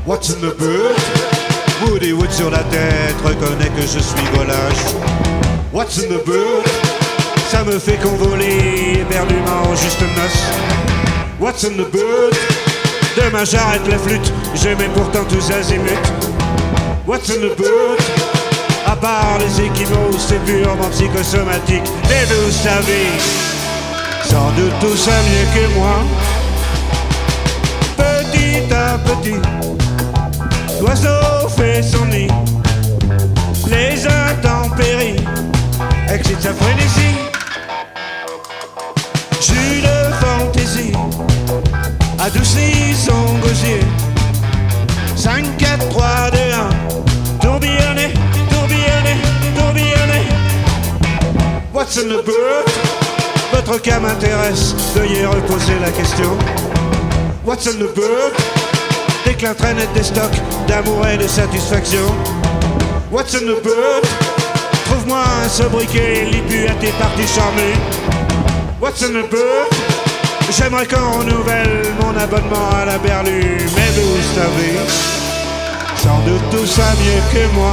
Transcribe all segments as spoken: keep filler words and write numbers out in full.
What's in the boot? Woody Wood sur la tête reconnaît que je suis volage. What's in the boot? Ça me fait convoler éperdument en juste noces. What's in the boot? Demain j'arrête la flûte, j'aimais pourtant tous azimuts. What's in the boot? À part les équimaux, c'est purement psychosomatique. Mais vous savez, sans doute tout ça mieux que moi. Petit à petit, l'oiseau fait son nid. Les intempéries excitent sa frénésie. Jus de fantaisie adoucit son gosier. Cinq, quatre, trois, deux, un. Tourbillonnez, tourbillonnez, tourbillonnez. What's in the boot? Votre cas m'intéresse, veuillez reposer la question. What's in the boot? Déclin très net des stocks d'amour et de satisfaction. What's in the boot? Trouve-moi un sobriquet, libu à tes parties charmées. What's in the boot? J'aimerais qu'on renouvelle mon abonnement à la berlue. Mais vous savez, sans doute tout ça mieux que moi.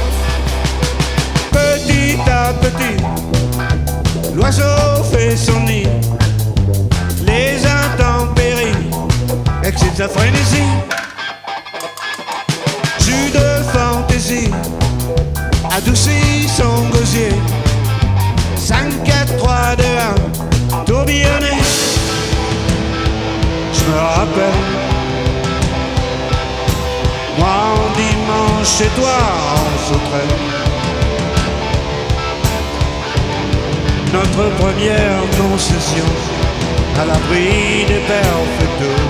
Petit à petit, l'oiseau fait son nid. Les intempéries excitent sa frénésie. Jus de fantaisie adoucit son gosier. Cinq, quatre, trois, deux, un. Tourbillonnez. Je me rappelle, moi en dimanche chez toi on sauterait. Notre première concession à l'abri des perfects d'eau.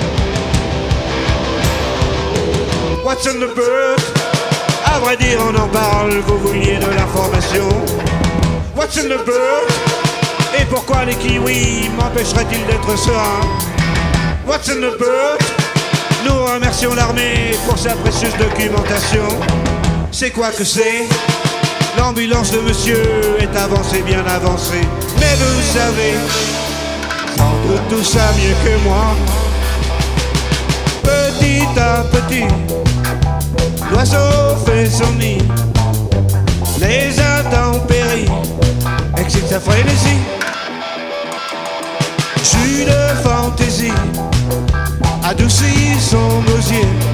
What's in the boot? À vrai dire on en parle, vous vouliez de l'information. What's in the boot? Et pourquoi les kiwis m'empêcheraient-ils d'être serein? What's in the boot? Nous remercions l'armée pour sa précieuse documentation. C'est quoi que c'est? L'ambulance de monsieur est avancée, bien avancée. Mais vous savez, sans doute tout ça mieux que moi. Petit à petit, l'oiseau fait son nid. Les intempéries excitent sa frénésie. Jus de fantaisie adoucit son gosier.